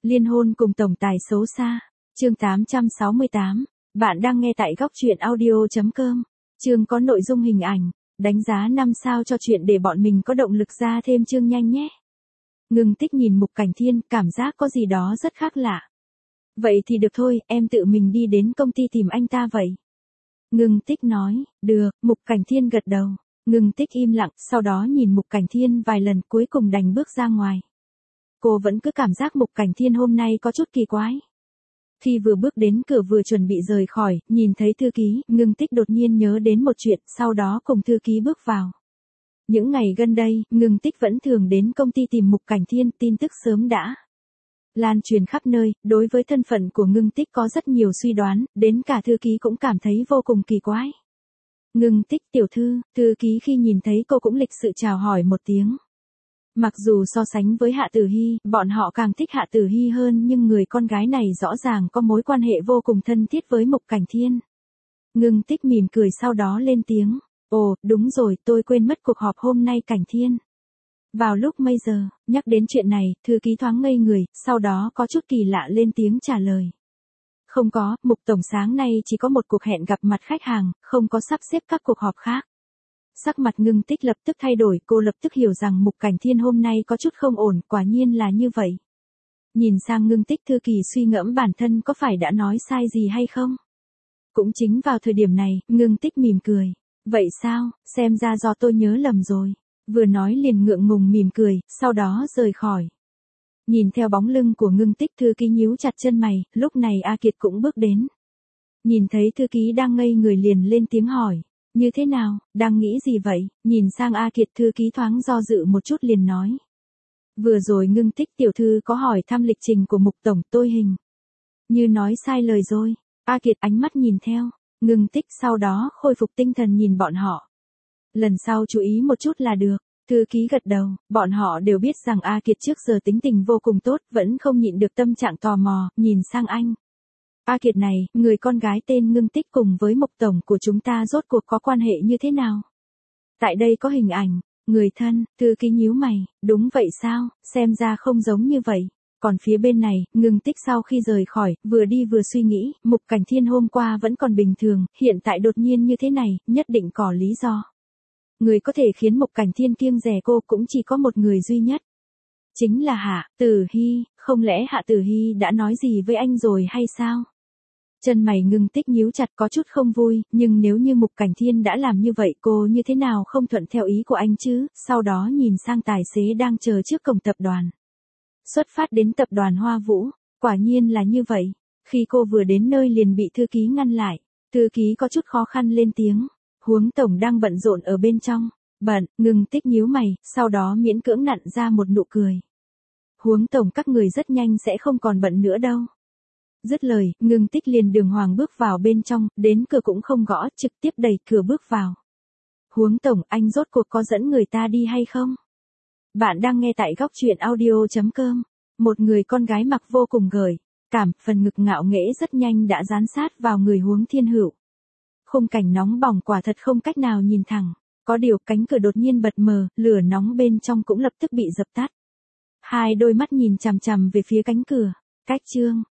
Liên hôn cùng tổng tài xấu xa. Chương 868. Bạn đang nghe tại góc truyện audio.com. Chương có nội dung hình ảnh. Đánh giá 5 sao cho chuyện để bọn mình có động lực ra thêm chương nhanh nhé. Ngưng Tích nhìn Mục Cảnh Thiên, cảm giác có gì đó rất khác lạ. Vậy thì được thôi, em tự mình đi đến công ty tìm anh ta vậy. Ngưng Tích nói, được, Mục Cảnh Thiên gật đầu. Ngưng Tích im lặng, sau đó nhìn Mục Cảnh Thiên vài lần cuối cùng đành bước ra ngoài. Cô vẫn cứ cảm giác Mục Cảnh Thiên hôm nay có chút kỳ quái. Khi vừa bước đến cửa vừa chuẩn bị rời khỏi, nhìn thấy thư ký, Ngưng Tích đột nhiên nhớ đến một chuyện, sau đó cùng thư ký bước vào. Những ngày gần đây, Ngưng Tích vẫn thường đến công ty tìm Mục Cảnh Thiên, tin tức sớm đã lan truyền khắp nơi, đối với thân phận của Ngưng Tích có rất nhiều suy đoán, đến cả thư ký cũng cảm thấy vô cùng kỳ quái. Ngưng Tích tiểu thư ký khi nhìn thấy cô cũng lịch sự chào hỏi một tiếng. Mặc dù so sánh với Hạ Tử Hy, bọn họ càng thích Hạ Tử Hy hơn nhưng người con gái này rõ ràng có mối quan hệ vô cùng thân thiết với Mục Cảnh Thiên. Ngưng Tích mỉm cười sau đó lên tiếng. Ồ, đúng rồi, tôi quên mất cuộc họp hôm nay Cảnh Thiên. Vào lúc bây giờ, nhắc đến chuyện này, thư ký thoáng ngây người, sau đó có chút kỳ lạ lên tiếng trả lời. Không có, Mục tổng sáng nay chỉ có một cuộc hẹn gặp mặt khách hàng, không có sắp xếp các cuộc họp khác. Sắc mặt Ngưng Tích lập tức thay đổi, cô lập tức hiểu rằng Mục Cảnh Thiên hôm nay có chút không ổn, quả nhiên là như vậy. Nhìn sang Ngưng Tích, thư kỳ suy ngẫm bản thân có phải đã nói sai gì hay không. Cũng chính vào thời điểm này, Ngưng Tích mỉm cười. Vậy sao, xem ra do tôi nhớ lầm rồi. Vừa nói liền ngượng ngùng mỉm cười, sau đó rời khỏi. Nhìn theo bóng lưng của Ngưng Tích, thư ký nhíu chặt chân mày, lúc này A Kiệt cũng bước đến. Nhìn thấy thư ký đang ngây người liền lên tiếng hỏi. Như thế nào, đang nghĩ gì vậy? Nhìn sang A Kiệt, thư ký thoáng do dự một chút liền nói. Vừa rồi Ngưng Tích tiểu thư có hỏi thăm lịch trình của Mục tổng, tôi hình như nói sai lời rồi. A Kiệt ánh mắt nhìn theo. Ngưng Tích sau đó khôi phục tinh thần nhìn bọn họ. Lần sau chú ý một chút là được. Thư ký gật đầu, bọn họ đều biết rằng A Kiệt trước giờ tính tình vô cùng tốt, vẫn không nhịn được tâm trạng tò mò, nhìn sang anh. A Kiệt này, người con gái tên Ngưng Tích cùng với Mục tổng của chúng ta rốt cuộc có quan hệ như thế nào? Tại đây có hình ảnh, người thân, thư ký nhíu mày, đúng vậy sao, xem ra không giống như vậy. Còn phía bên này, Ngưng Tích sau khi rời khỏi, vừa đi vừa suy nghĩ, Mục Cảnh Thiên hôm qua vẫn còn bình thường, hiện tại đột nhiên như thế này, nhất định có lý do. Người có thể khiến Mục Cảnh Thiên kiêng dè cô cũng chỉ có một người duy nhất. Chính là Hạ Tử Hy, không lẽ Hạ Tử Hy đã nói gì với anh rồi hay sao? Chân mày Ngưng Tích nhíu chặt có chút không vui, nhưng nếu như Mục Cảnh Thiên đã làm như vậy cô như thế nào không thuận theo ý của anh chứ, sau đó nhìn sang tài xế đang chờ trước cổng tập đoàn. Xuất phát đến tập đoàn Hoa Vũ, quả nhiên là như vậy. Khi cô vừa đến nơi liền bị thư ký ngăn lại, thư ký có chút khó khăn lên tiếng. Huống tổng đang bận rộn ở bên trong. Bận, Ngưng Tích nhíu mày, sau đó miễn cưỡng nặn ra một nụ cười. Huống tổng các người rất nhanh sẽ không còn bận nữa đâu. Dứt lời, Ngưng Tích liền đường hoàng bước vào bên trong, đến cửa cũng không gõ, trực tiếp đẩy cửa bước vào. Huống tổng, anh rốt cuộc có dẫn người ta đi hay không? Bạn đang nghe tại góc truyện audio.com. Một người con gái mặc vô cùng gợi cảm, phần ngực ngạo nghễ rất nhanh đã dán sát vào người Huống Thiên Hữu. Khung cảnh nóng bỏng quả thật không cách nào nhìn thẳng. Có điều cánh cửa đột nhiên bật mờ, lửa nóng bên trong cũng lập tức bị dập tắt. Hai đôi mắt nhìn chằm chằm về phía cánh cửa. Cách chương